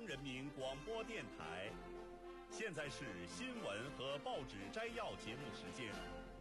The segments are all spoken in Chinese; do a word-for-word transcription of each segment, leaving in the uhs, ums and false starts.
央人民广播电台。现在是新闻和报纸摘要节目时间。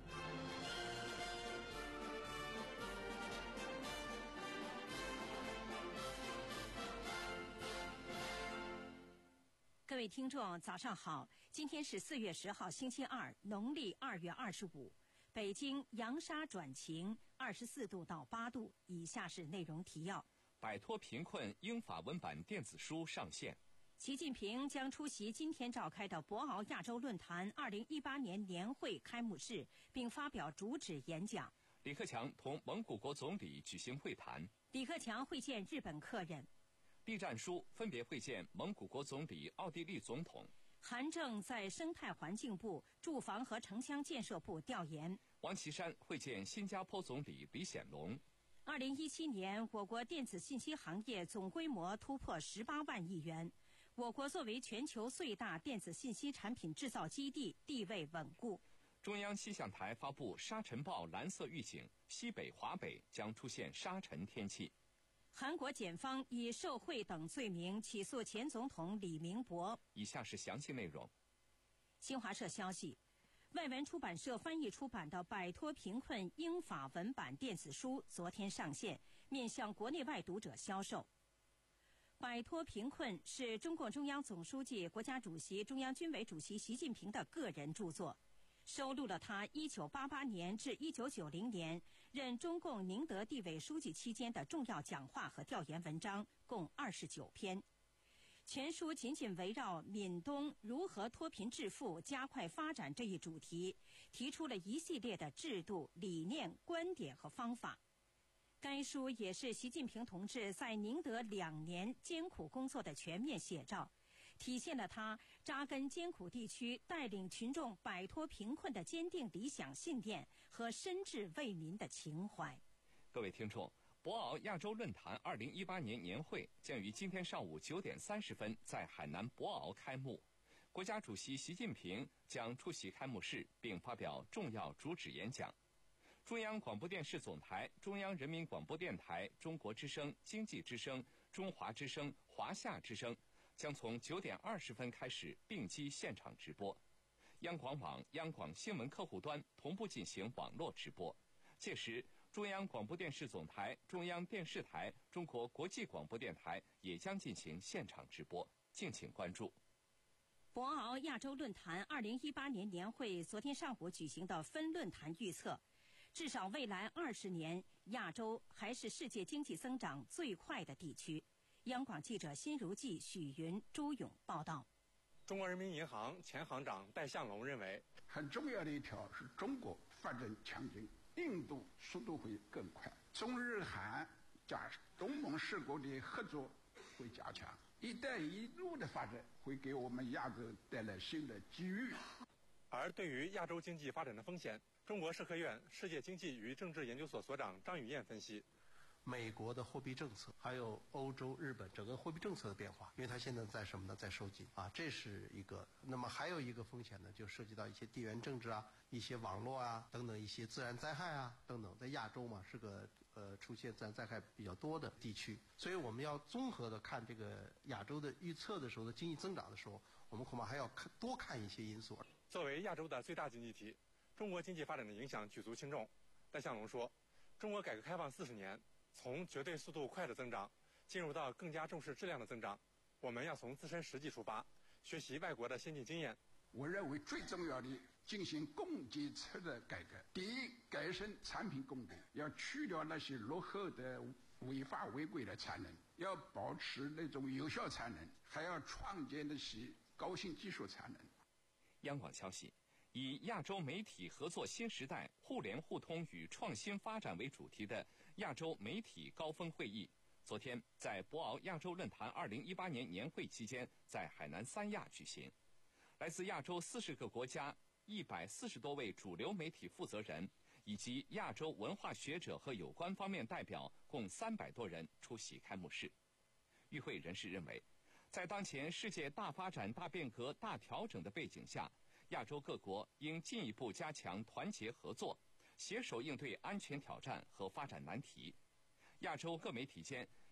各位听众，早上好！今天是四月十号，星期二，农历二月二十五。北京扬沙转晴，二十四度到八度。以下是内容提要： 摆脱贫困英法文版电子书上线。 习近平将出席今天召开的博鳌亚洲论坛二零一八年年会开幕式，并发表主旨演讲。 李克强同蒙古国总理举行会谈。 李克强会见日本客人。 栗战书分别会见蒙古国总理、奥地利总统。 韩正在生态环境部、住房和城乡建设部调研。 王岐山会见新加坡总理李显龙。 二零一七年，我国电子信息行业总规模突破十八万亿元。我国作为全球最大电子信息产品制造基地，地位稳固。 中央气象台发布沙尘暴蓝色预警，西北、华北将出现沙尘天气。 韩国检方以受贿等罪名起诉前总统李明博。 以下是详细内容。 新华社消息，外文出版社翻译出版的《摆脱贫困英法文版电子书》昨天上线，面向国内外读者销售。摆脱贫困是中共中央总书记、国家主席、中央军委主席习近平的个人著作，收录了他一九八八年至一九九零年任中共宁德地委书记期间的重要讲话和调研文章，共二十九篇。全书紧紧围绕闽东如何脱贫致富、加快发展这一主题，提出了一系列的制度、理念、观点和方法。该书也是习近平同志在宁德两年艰苦工作的全面写照，体现了他扎根艰苦地区、带领群众摆脱贫困的坚定理想信念和深挚为民的情怀。 各位听众，博鳌亚洲论坛二零一八年年会将于今天上午九点三十分在海南博鳌开幕。国家主席习近平将出席开幕式，并发表重要主旨演讲。中央广播电视总台、中央人民广播电台、中国之声、经济之声、中华之声、华夏之声将从九点二十分开始并机现场直播，央广网、央广新闻客户端同步进行网络直播。届时，中央广播电视总台、中央电视台、中国国际广播电台也将进行现场直播，敬请关注。 博鳌亚洲论坛二零一八年年会昨天上午举行的分论坛预测，至少未来二十年，亚洲还是世界经济增长最快的地区。央广记者辛如记、许云、朱勇报道。 中国人民银行前行长戴相龙认为， 很重要的一条是中国发展强劲，印度速度会更快，中日韩加东盟十国的合作会加强，一带一路的发展会给我们亚洲带来新的机遇。 而对于亚洲经济发展的风险，中国社科院世界经济与政治研究所所长张宇燕分析， 美国的货币政策，还有欧洲、日本整个货币政策的变化，因为它现在在什么呢？在收紧啊，这是一个。那么还有一个风险呢，就涉及到一些地缘政治啊、一些网络啊等等一些自然灾害啊等等。在亚洲嘛，是个呃出现自然灾害比较多的地区，所以我们要综合的看这个亚洲的预测的时候的经济增长的时候，我们恐怕还要看多看一些因素。 作为亚洲的最大经济体，中国经济发展的影响举足轻重。戴相龙说，中国改革开放四十年，从绝对速度快的增长进入到更加重视质量的增长，我们要从自身实际出发，学习外国的先进经验。 我认为最重要的进行供给侧的改革。第一，改善产品供给，要去掉那些落后的违法违规的产能，要保持那种有效产能，还要创建那些高新技术产能。 央广消息，以亚洲媒体合作新时代、互联互通与创新发展为主题的亚洲媒体高峰会议，昨天在博鳌亚洲论坛二零一八年年会期间在海南三亚举行。来自亚洲四十个国家一百四十多位主流媒体负责人以及亚洲文化学者和有关方面代表共三百多人出席开幕式。与会人士认为，在当前世界大发展、大变革、大调整的背景下，亚洲各国应进一步加强团结合作，携手应对安全挑战和发展难题。亚洲各媒体间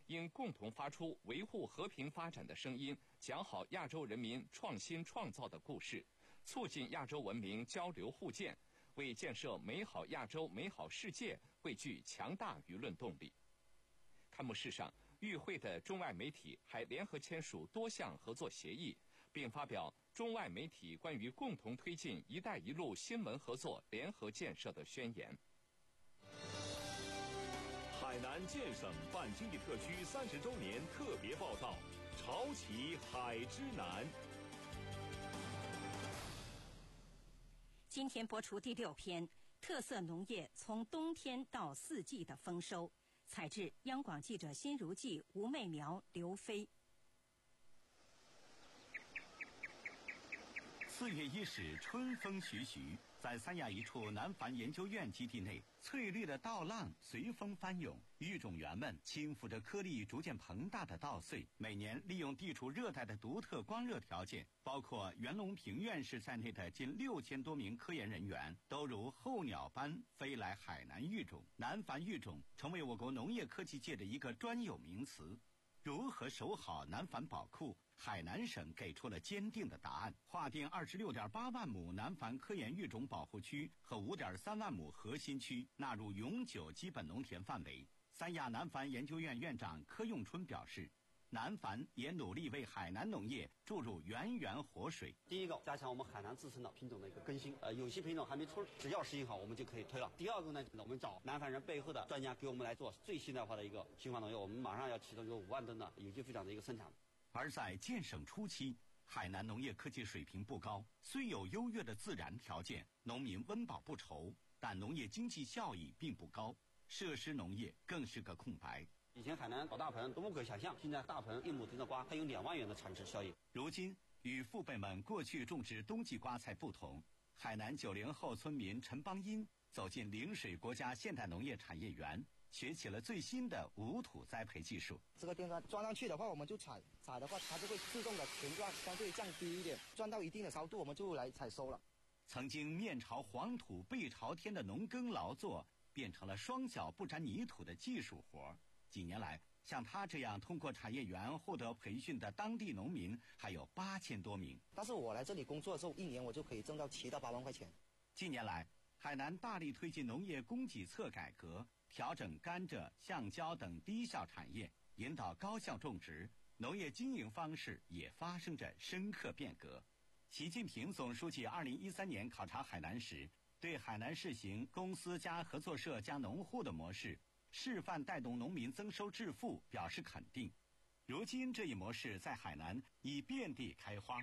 应共同发出维护和平发展的声音，讲好亚洲人民创新创造的故事，促进亚洲文明交流互鉴，为建设美好亚洲、美好世界汇聚强大舆论动力。开幕式上，与会的中外媒体还联合签署多项合作协议，并发表中外媒体关于共同推进“一带一路”新闻合作联合建设的宣言。 海南建省办经济特区三十周年特别报道，潮起海之南。 今天播出第六篇，特色农业从冬天到四季的丰收。采制央广记者辛如记、吴媚苗、刘飞。 四月伊始，春风徐徐，在三亚一处南帆研究院基地内，翠绿的稻浪随风翻涌，育种员们轻抚着颗粒逐渐膨大的稻穗。每年利用地处热带的独特光热条件，包括袁隆平院士在内的近六千多名科研人员，都如候鸟般飞来海南育种。南帆育种成为我国农业科技界的一个专有名词。如何守好南帆宝库？海南省给出了坚定的答案，划定二十六点八万亩南帆科研育种保护区和五点三万亩核心区纳入永久基本农田范围。三亚南帆研究院院长柯用春表示，南帆也努力为海南农业注入源源活水。 第一个，加强我们海南自身的品种的一个更新，呃，有些品种还没出，只要适应好，我们就可以推了。第二个呢，我们找南帆人背后的专家给我们来做最现代化的一个新化农业，我们马上要启动有五万吨的有机肥厂的一个生产。 而在建省初期，海南农业科技水平不高，虽有优越的自然条件，农民温饱不愁，但农业经济效益并不高，设施农业更是个空白。 以前海南搞大棚都不可想象，现在大棚一亩种的瓜，它有两万元的产值效益。 如今与父辈们过去种植冬季瓜菜不同，海南九零后村民陈邦英走进陵水国家现代农业产业园，学起了最新的无土栽培技术。 这个电钻钻上去的话，我们就采，采的话它就会自动的旋转，相对降低一点，钻到一定的高度，我们就来采收了。 曾经面朝黄土背朝天的农耕劳作，变成了双脚不沾泥土的技术活。几年来，像他这样通过产业园获得培训的当地农民还有八千多名。 但是我来这里工作的时候，一年我就可以挣到七到八万块钱。 近年来，海南大力推进农业供给侧改革，调整甘蔗、橡胶等低效产业，引导高效种植，农业经营方式也发生着深刻变革。习近平总书记二零一三年考察海南时，对海南试行公司加合作社加农户的模式，示范带动农民增收致富表示肯定。如今这一模式在海南已遍地开花。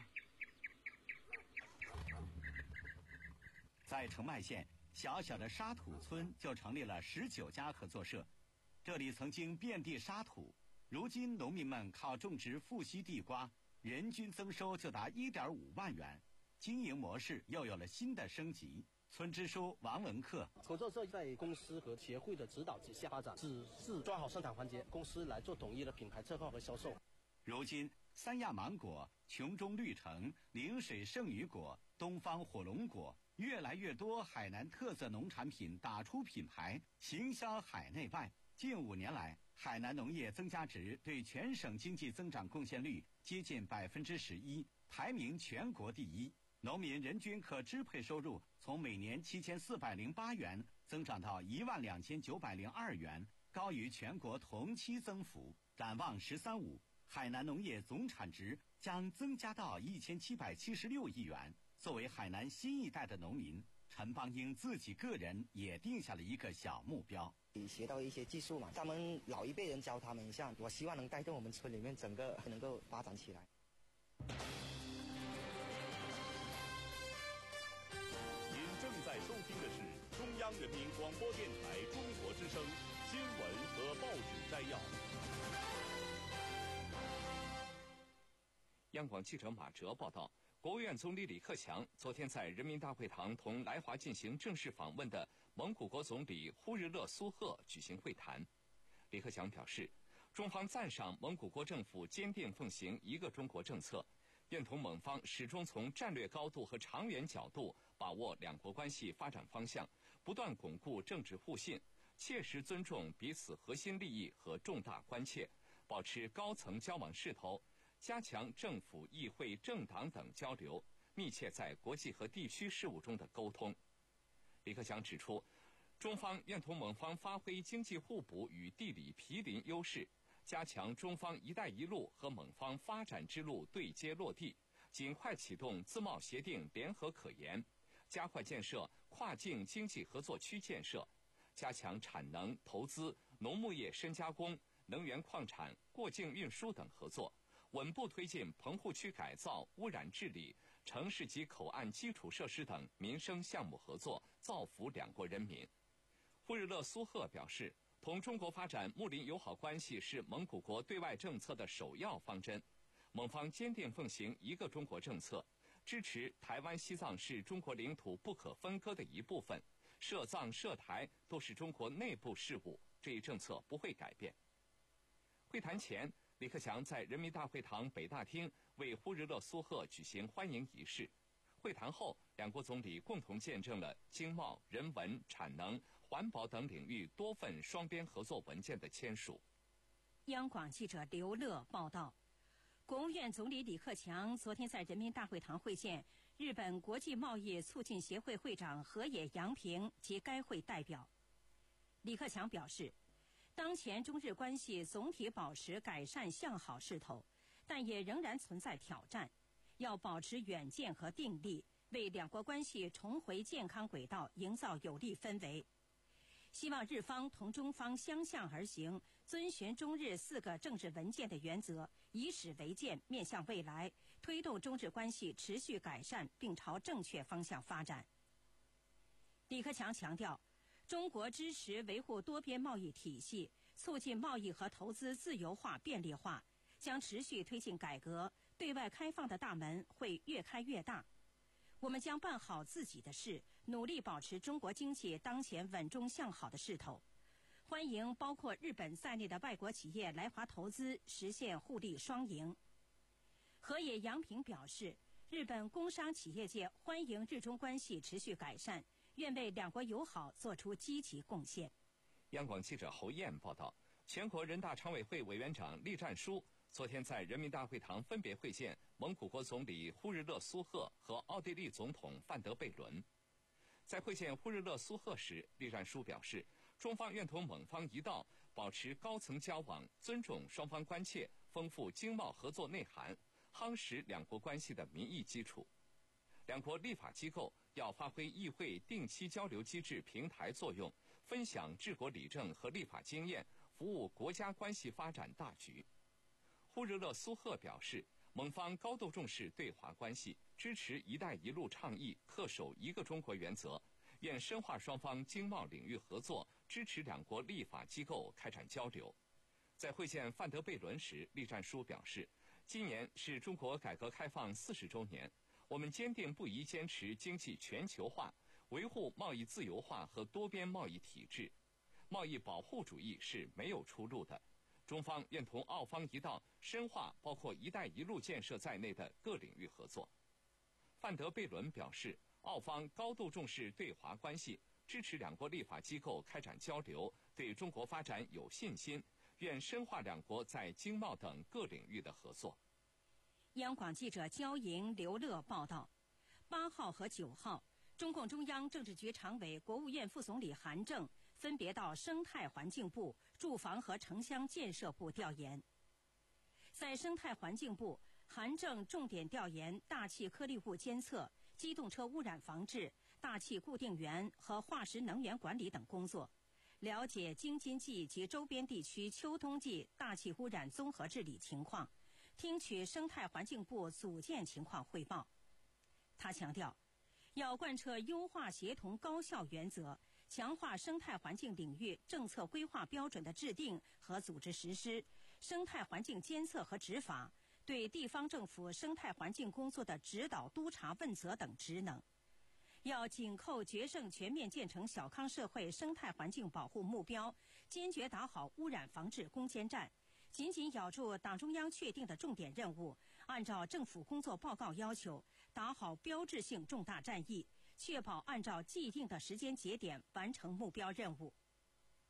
在澄迈县小小的沙土村就成立了十九家合作社，这里曾经遍地沙土，如今农民们靠种植富硒地瓜，人均增收就达一点五万元，经营模式又有了新的升级。村支书王文克， 合作社在公司和协会的指导之下发展，只是抓好生产环节，公司来做统一的品牌策划和销售。 如今，三亚芒果、琼中绿橙、陵水圣女果、东方火龙果，越来越多海南特色农产品打出品牌，行销海内外。近五年来，海南农业增加值对全省经济增长贡献率接近百分之十一，排名全国第一。农民人均可支配收入从每年七千四百零八元增长到一万两千九百零二元，高于全国同期增幅。展望“十三五”，海南农业总产值将增加到一千七百七十六亿元。作为海南新一代的农民，陈邦英自己个人也定下了一个小目标。 学到一些技术嘛，他们老一辈人教他们一下，我希望能带动我们村里面整个能够发展起来。 正在收听的是中央人民广播电台中国之声新闻和报纸摘要。 央广记者马哲报道，国务院总理李克强昨天在人民大会堂同来华进行正式访问的蒙古国总理呼日勒苏赫举行会谈。李克强表示，中方赞赏蒙古国政府坚定奉行一个中国政策，认同蒙方始终从战略高度和长远角度把握两国关系发展方向，不断巩固政治互信，切实尊重彼此核心利益和重大关切， 保持高层交往势头，加强政府、议会、政党等交流，密切在国际和地区事务中的沟通。李克强指出，中方愿同蒙方发挥经济互补与地理毗邻优势，加强中方“一带一路”和蒙方发展之路对接落地，尽快启动自贸协定联合可研，加快建设跨境经济合作区建设，加强产能、投资、农牧业深加工、能源矿产、过境运输等合作，稳步推进棚户区改造、污染治理、城市级口岸基础设施等民生项目合作，造福两国人民。呼日勒苏赫表示，同中国发展睦邻友好关系是蒙古国对外政策的首要方针。蒙方坚定奉行一个中国政策，支持台湾、西藏是中国领土不可分割的一部分，涉藏涉台都是中国内部事务，这一政策不会改变。会谈前，李克强在人民大会堂北大厅为呼日勒苏赫举行欢迎仪式。会谈后，两国总理共同见证了经贸、人文、产能、环保等领域多份双边合作文件的签署。 央广记者刘乐报道，国务院总理李克强昨天在人民大会堂会见日本国际贸易促进协会会长河野洋平及该会代表。李克强表示，当前中日关系总体保持改善向好势头，但也仍然存在挑战，要保持远见和定力，为两国关系重回健康轨道营造有利氛围。希望日方同中方相向而行，遵循中日四个政治文件的原则，以史为鉴，面向未来，推动中日关系持续改善并朝正确方向发展。李克强强调，中国支持维护多边贸易体系，促进贸易和投资自由化便利化，将持续推进改革，对外开放的大门会越开越大。我们将办好自己的事，努力保持中国经济当前稳中向好的势头。欢迎包括日本在内的外国企业来华投资，实现互利双赢。河野洋平表示，日本工商企业界欢迎日中关系持续改善，愿为两国友好做出积极贡献。 央广记者侯燕报道，全国人大常委会委员长栗战书昨天在人民大会堂分别会见蒙古国总理呼日勒苏赫和奥地利总统范德贝伦。在会见呼日勒苏赫时，栗战书表示，中方愿同蒙方一道，保持高层交往，尊重双方关切，丰富经贸合作内涵，夯实两国关系的民意基础。两国立法机构要发挥议会定期交流机制平台作用，分享治国理政和立法经验，服务国家关系发展大局。呼日勒苏赫表示，蒙方高度重视对华关系，支持“一带一路”倡议，恪守一个中国原则，愿深化双方经贸领域合作，支持两国立法机构开展交流。在会见范德贝伦时，栗战书表示，今年是中国改革开放四十周年，我们坚定不移坚持经济全球化，维护贸易自由化和多边贸易体制。贸易保护主义是没有出路的。中方愿同澳方一道深化包括“一带一路”建设在内的各领域合作。范德贝伦表示，澳方高度重视对华关系，支持两国立法机构开展交流，对中国发展有信心，愿深化两国在经贸等各领域的合作。 央广记者焦莹、刘乐报道，八号和九号，中共中央政治局常委、国务院副总理韩正分别到生态环境部、住房和城乡建设部调研。在生态环境部，韩正重点调研大气颗粒物监测、机动车污染防治、大气固定源和化石能源管理等工作，了解京津冀及周边地区秋冬季大气污染综合治理情况，听取生态环境部组建情况汇报。他强调，要贯彻优化协同高效原则，强化生态环境领域政策规划标准的制定和组织实施，生态环境监测和执法，对地方政府生态环境工作的指导督查问责等职能。要紧扣决胜全面建成小康社会生态环境保护目标，坚决打好污染防治攻坚战，紧紧咬住党中央确定的重点任务，按照政府工作报告要求，打好标志性重大战役，确保按照既定的时间节点完成目标任务。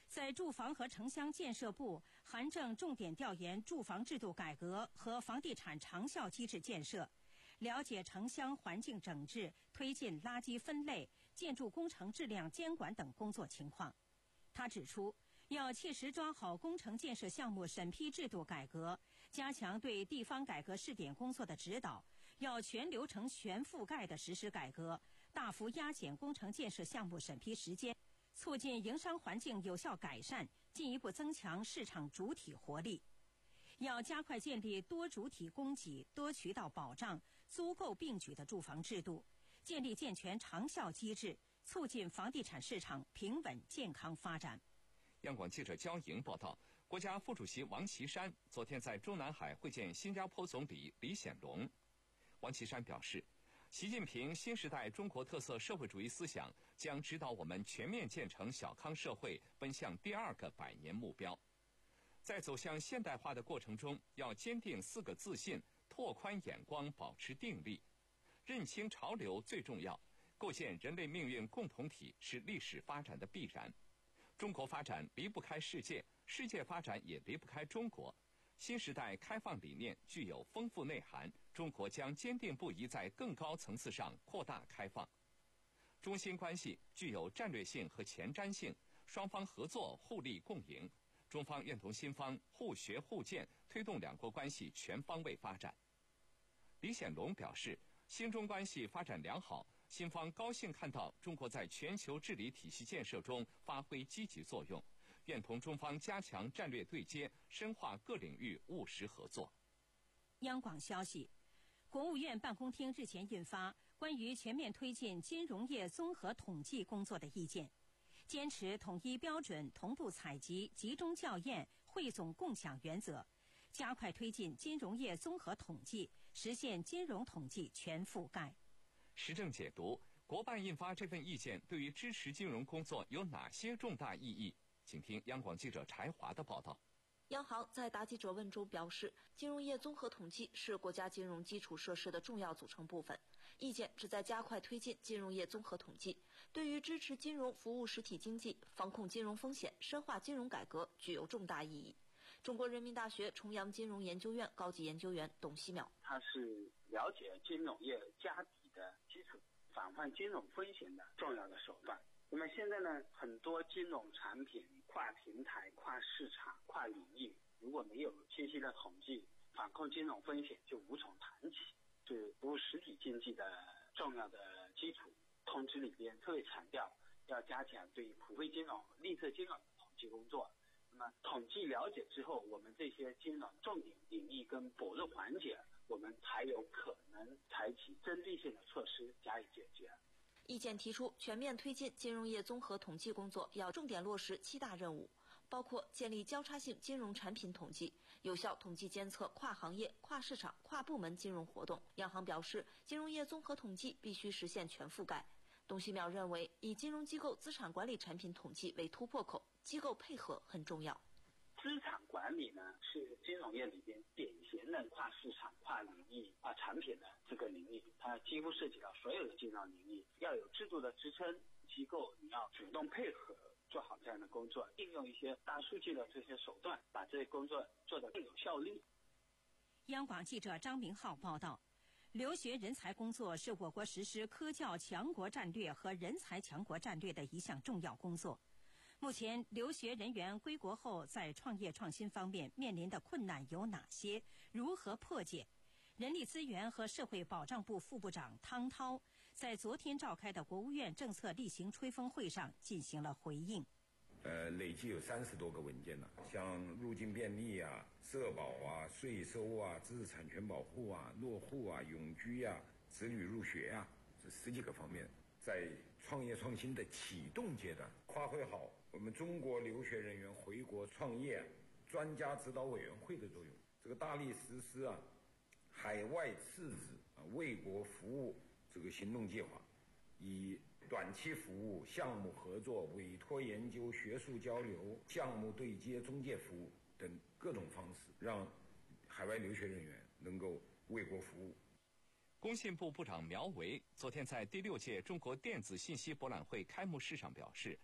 在住房和城乡建设部函证重点调研住房制度改革和房地产长效机制建设，了解城乡环境整治、推进垃圾分类、建筑工程质量监管等工作情况。他指出，要切实抓好工程建设项目审批制度改革，加强对地方改革试点工作的指导，要全流程全覆盖的实施改革，大幅压减工程建设项目审批时间，促进营商环境有效改善，进一步增强市场主体活力。要加快建立多主体供给、多渠道保障、租购并举的住房制度，建立健全长效机制，促进房地产市场平稳健康发展。 央广记者焦莹报道，国家副主席王岐山昨天在中南海会见新加坡总理李显龙。王岐山表示，习近平新时代中国特色社会主义思想将指导我们全面建成小康社会，奔向第二个百年目标。在走向现代化的过程中，要坚定四个自信，拓宽眼光，保持定力，认清潮流最重要。构建人类命运共同体是历史发展的必然。中国发展离不开世界，世界发展也离不开中国。新时代开放理念具有丰富内涵，中国将坚定不移在更高层次上扩大开放。中新关系具有战略性和前瞻性，双方合作互利共赢。中方愿同新方互学互鉴，推动两国关系全方位发展。李显龙表示，新中关系发展良好，新方高兴看到中国在全球治理体系建设中发挥积极作用，愿同中方加强战略对接，深化各领域务实合作。 央广消息，国务院办公厅日前印发关于全面推进金融业综合统计工作的意见，坚持统一标准、同步采集、集中校验、汇总共享原则，加快推进金融业综合统计，实现金融统计全覆盖。 时政解读：国办印发这份意见对于支持金融工作有哪些重大意义？请听央广记者柴华的报道。 央行在答记者问中表示，金融业综合统计是国家金融基础设施的重要组成部分。意见旨在加快推进金融业综合统计，对于支持金融服务实体经济、防控金融风险、深化金融改革具有重大意义。中国人民大学重阳金融研究院高级研究员董希淼， 它是了解金融业家底的基础，防范金融风险的重要的手段。那么现在呢，很多金融产品跨平台、跨市场、跨领域，如果没有清晰的统计，防控金融风险就无从谈起，是服务实体经济的重要的基础。通知里边特别强调，要加强对普惠金融、绿色金融的统计工作。那么统计了解之后，我们这些金融重点领域跟薄弱环节，我们才有可能采取针对性的措施加以解决。 意见提出，全面推进金融业综合统计工作要重点落实七大任务，包括建立交叉性金融产品统计，有效统计监测跨行业、跨市场、跨部门金融活动。央行表示，金融业综合统计必须实现全覆盖。董希淼认为，以金融机构资产管理产品统计为突破口，机构配合很重要。 资产管理呢，是金融业里边典型的跨市场、跨领域、跨产品的这个领域，它几乎涉及到所有的金融领域。要有制度的支撑，机构你要主动配合，做好这样的工作，应用一些大数据的这些手段，把这些工作做得更有效率。 央广记者张明浩报道，留学人才工作是我国实施科教强国战略和人才强国战略的一项重要工作。目前，留学人员归国后在创业创新方面面临的困难有哪些？如何破解？人力资源和社会保障部副部长汤涛在昨天召开的国务院政策例行吹风会上进行了回应。 呃，累计有三十多个文件了，像入境便利啊、社保啊、税收啊、知识产权保护啊、落户啊、永居啊、子女入学啊，这十几个方面，在创业创新的启动阶段，发挥好我们中国留学人员回国创业专家指导委员会的作用。这个大力实施啊海外次子啊为国服务这个行动计划，以短期服务、项目合作、委托研究、学术交流、项目对接、中介服务等各种方式，让海外留学人员能够为国服务。 工信部部长苗圩昨天在第六届中国电子信息博览会开幕式上表示，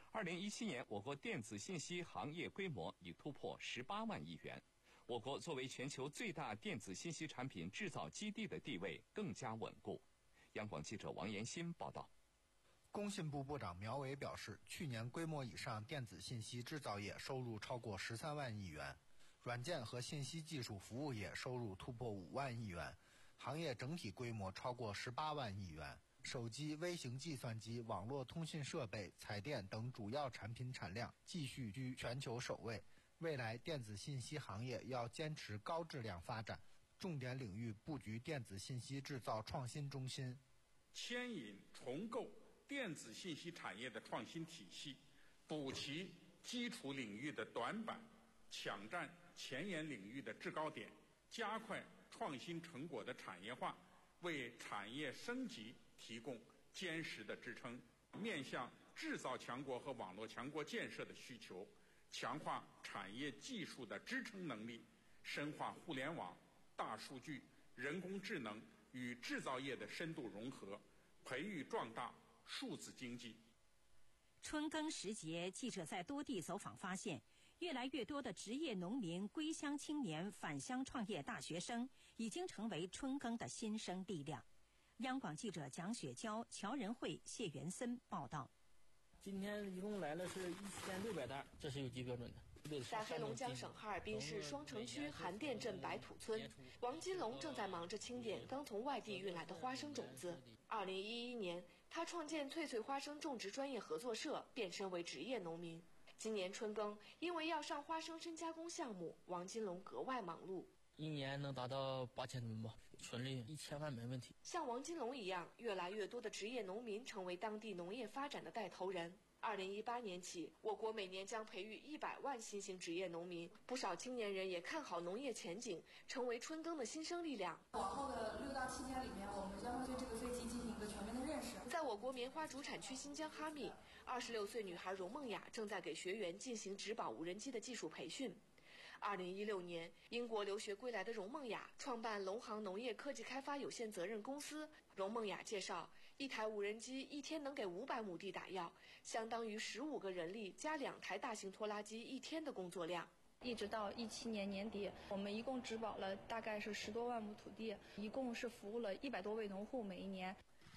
二零一七年，我国电子信息行业规模已突破十八万亿元。我国作为全球最大电子信息产品制造基地的地位更加稳固。央广记者王延新报道。 工信部部长苗圩表示，去年规模以上电子信息制造业收入超过十三万亿元，软件和信息技术服务业收入突破五万亿元，行业整体规模超过十八万亿元。手机、微型计算机、网络通信设备、彩电等主要产品产量继续居全球首位。未来电子信息行业要坚持高质量发展，重点领域布局电子信息制造创新中心， 牵引重构电子信息产业的创新体系，补齐基础领域的短板，抢占前沿领域的制高点，加快创新成果的产业化，为产业升级提供坚实的支撑。面向制造强国和网络强国建设的需求，强化产业技术的支撑能力，深化互联网、大数据、人工智能与制造业的深度融合，培育壮大数字经济。 春耕时节，记者在多地走访发现，越来越多的职业农民、归乡青年、返乡创业大学生已经成为春耕的新生力量。央广记者蒋雪娇、乔仁慧、谢元森报道。 今天一共来了是一千六百担，这是有机标准的。 在黑龙江省哈尔滨市双城区韩店镇白土村，王金龙正在忙着清点刚从外地运来的花生种子。二零一一年，他创建翠翠花生种植专业合作社，变身为职业农民。今年春耕，因为要上花生深加工项目，王金龙格外忙碌。 一年能达到八千吨吧，纯利一千万没问题。 像王金龙一样，越来越多的职业农民成为当地农业发展的带头人。二零一八年起，我国每年将培育一百万新型职业农民，不少青年人也看好农业前景，成为春耕的新生力量。 往后的六到七年里面，我们将会对这个飞机进行一个全面的认识。 在我国棉花主产区新疆哈密，二十六岁女孩荣梦雅正在给学员进行植保无人机的技术培训。二零一六年，英国留学归来的荣梦雅创办龙航农业科技开发有限责任公司。荣梦雅介绍，一台无人机一天能给五百亩地打药，相当于十五个人力加两台大型拖拉机一天的工作量。 一直到一七年年底，我们一共植保了大概是十多万亩土地，一共是服务了一百多位农户，每一年。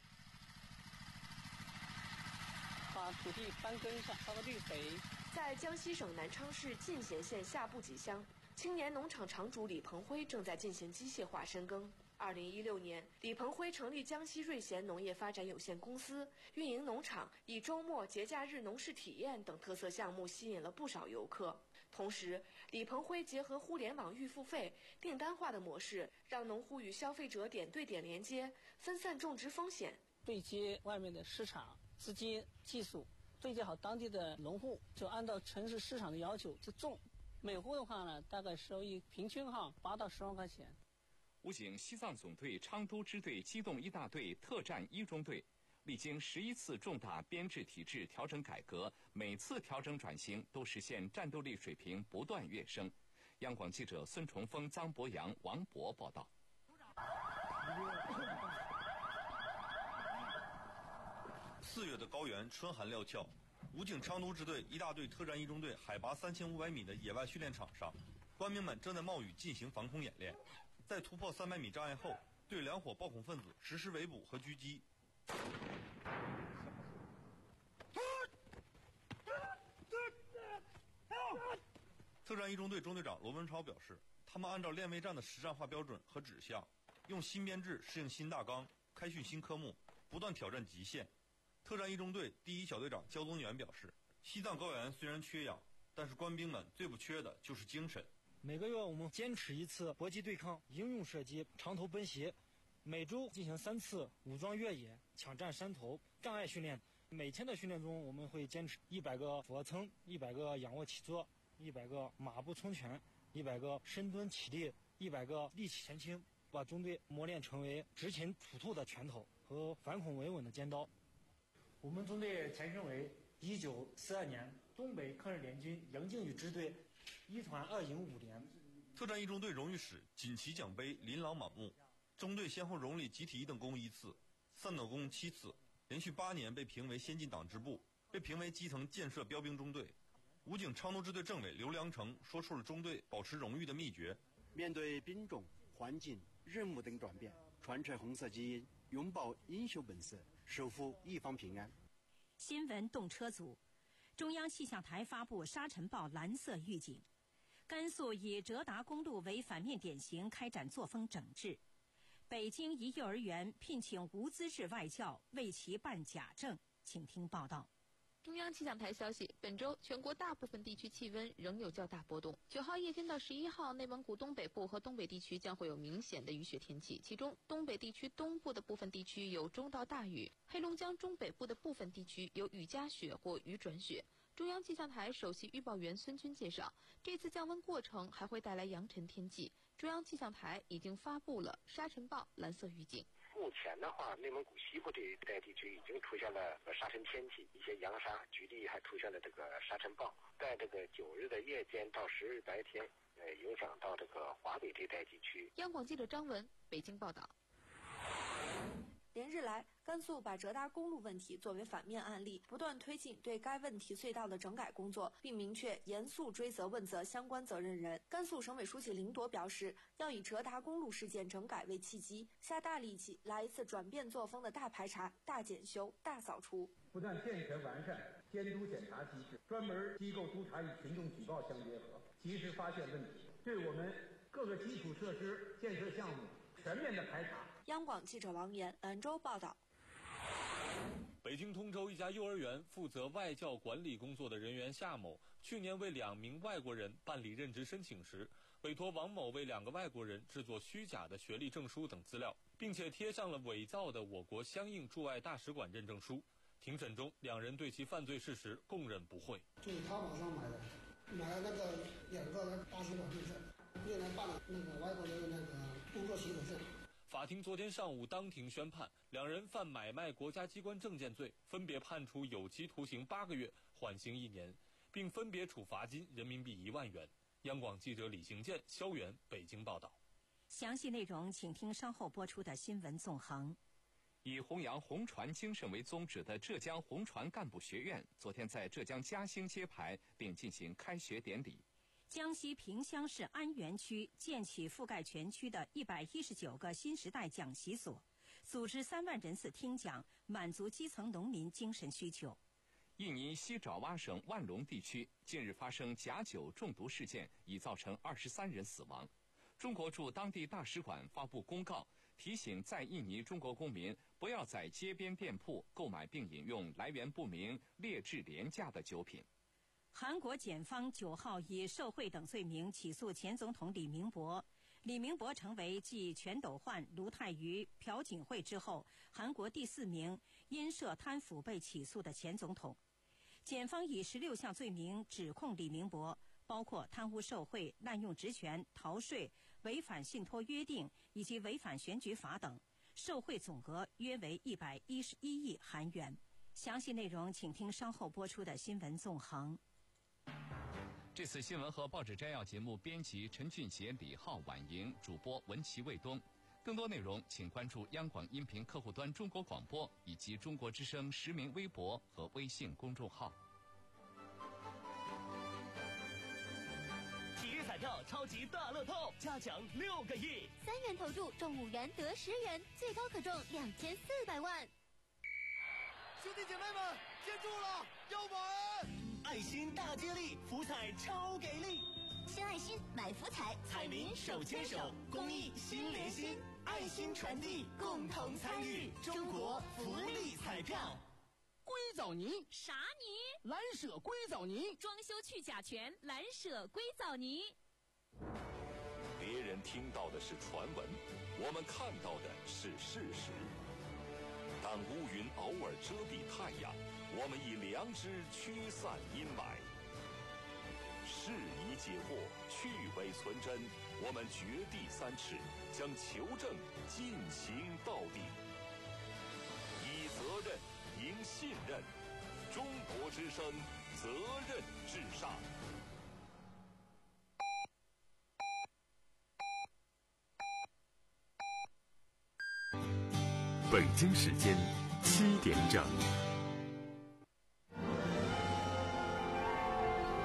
把土地翻耕上，烧个绿肥。 在江西省南昌市进贤县下布集乡，青年农场场主李鹏辉正在进行机械化深耕。二零一六年，李鹏辉成立江西瑞贤农业发展有限公司，运营农场，以周末、节假日农事体验等特色项目吸引了不少游客。同时，李鹏辉结合互联网预付费、订单化的模式，让农户与消费者点对点连接，分散种植风险， 对接外面的市场、资金、技术。对接好当地的农户，就按照城市市场的要求去种。每户的话呢，大概收益平均哈八到十万块钱。 武警西藏总队昌都支队机动一大队特战一中队，历经十一次重大编制体制调整改革，每次调整转型都实现战斗力水平不断跃升。央广记者孙崇峰、臧博洋、王博报道。 四月的高原春寒料峭，武警昌都支队一大队特战一中队海拔三千五百米的野外训练场上，官兵们正在冒雨进行防空演练。在突破三百米障碍后，对两伙暴恐分子实施围捕和狙击。特战一中队中队长罗文超表示，他们按照练卫战的实战化标准和指向，用新编制适应新大纲，开训新科目，不断挑战极限。特战一中队第一小队长焦宗元表示，西藏高原虽然缺氧，但是官兵们最不缺的就是精神。 每个月我们坚持一次搏击对抗、英勇射击、长头奔袭，每周进行三次武装越野、抢占山头、障碍训练。每天的训练中，我们会坚持一百个俯卧撑、一百个仰卧起坐、一百个马步冲拳、一百个深蹲起立、一百个立起前倾，把中队磨练成为执勤处透的拳头和反恐维稳的尖刀。我们中队前身为一九四二年东北抗日联军杨靖宇支队一团二营五连。 特战一中队荣誉室锦旗奖杯琳琅满目，中队先后荣立集体一等功一次，三等功七次，连续八年被评为先进党支部， 被评为基层建设标兵中队。武警昌东支队政委刘良成说出了中队保持荣誉的秘诀： 面对兵种、环境、任务等转变，传承红色基因，拥抱英雄本色，守护一方平安。 新闻动车组，中央气象台发布沙尘暴蓝色预警。甘肃以哲达公路为反面典型开展作风整治。北京一幼儿园聘请无资质外教为其办假证，请听报道。 中央气象台消息，本周全国大部分地区气温仍有较大波动。九号夜间到十一号，内蒙古东北部和东北地区将会有明显的雨雪天气，其中东北地区东部的部分地区有中到大雨，黑龙江中北部的部分地区有雨夹雪或雨转雪。中央气象台首席预报员孙军介绍，这次降温过程还会带来扬尘天气。中央气象台已经发布了沙尘暴蓝色预警。 目前的话，内蒙古西部这一带地区已经出现了沙尘天气，一些扬沙，局地还出现了这个沙尘暴。在这个九日的夜间到十日白天，呃，影响到这个华北这带地区。 央广记者张文北京报道。 连日来，甘肃把哲达公路问题作为反面案例，不断推进对该问题隧道的整改工作，并明确严肃追责问责相关责任人。甘肃省委书记林铎表示，要以哲达公路事件整改为契机，下大力气来一次转变作风的大排查、大检修、大扫除， 不断健全完善监督检查机制，专门机构督查与群众举报相结合，及时发现问题，对我们各个基础设施建设项目全面的排查。 央广记者王岩兰州报道。 北京通州一家幼儿园负责外教管理工作的人员夏某，去年为两名外国人办理任职申请时，委托王某为两个外国人制作虚假的学历证书等资料，并且贴上了伪造的我国相应驻外大使馆认证书。庭审中，两人对其犯罪事实供认不讳。 就是淘宝上买的，买了那个两个大使馆认证，用来办了那个外国人的那个工作许可证。 法庭昨天上午当庭宣判，两人犯买卖国家机关证件罪，分别判处有期徒刑八个月，缓刑一年，并分别处罚金人民币一万元。央广记者李行健、肖元北京报道。 详细内容请听稍后播出的新闻纵横。 以弘扬红船精神为宗旨的浙江红船干部学院，昨天在浙江嘉兴揭牌并进行开学典礼。 江西萍乡市安源区建起覆盖全区的一百一十九个新时代讲习所，组织三万人次听讲，满足基层农民精神需求。 印尼西爪哇省万隆地区近日发生假酒中毒事件，已造成二十三人死亡。中国驻当地大使馆发布公告，提醒在印尼中国公民不要在街边店铺购买并饮用来源不明、劣质廉价的酒品。 韩国检方九号以受贿等罪名起诉前总统李明博。李明博成为继全斗焕、卢泰愚、朴槿惠之后，韩国第四名因涉贪腐被起诉的前总统。检方以十六项罪名指控李明博，包括贪污受贿、滥用职权、逃税、违反信托约定以及违反选举法等，受贿总额约为一百一十一亿韩元。详细内容请听稍后播出的新闻纵横。 这次新闻和报纸摘要节目编辑陈俊杰、李浩、婉莹，主播文琪、卫东。更多内容请关注央广音频客户端中国广播以及中国之声实名微博和微信公众号。 体育彩票超级大乐透，加奖六个亿， 三元投注中五元得十元，最高可中两千四百万。 兄弟姐妹们，接住了，要玩！爱心大接力，福彩超给力！ 献爱心，买福彩， 彩民手牵手，公益心连心，爱心传递，共同参与中国福利彩票。 硅藻泥啥泥？ 蓝舍硅藻泥， 装修去甲醛，蓝舍硅藻泥。 别人听到的是传闻，我们看到的是事实。当乌云偶尔遮蔽太阳，我们以良知驱散阴霾。适宜解惑，去伪存真，我们掘地三尺，将求证进行到底。以责任赢信任，中国之声，责任至上。 北京时间七点整。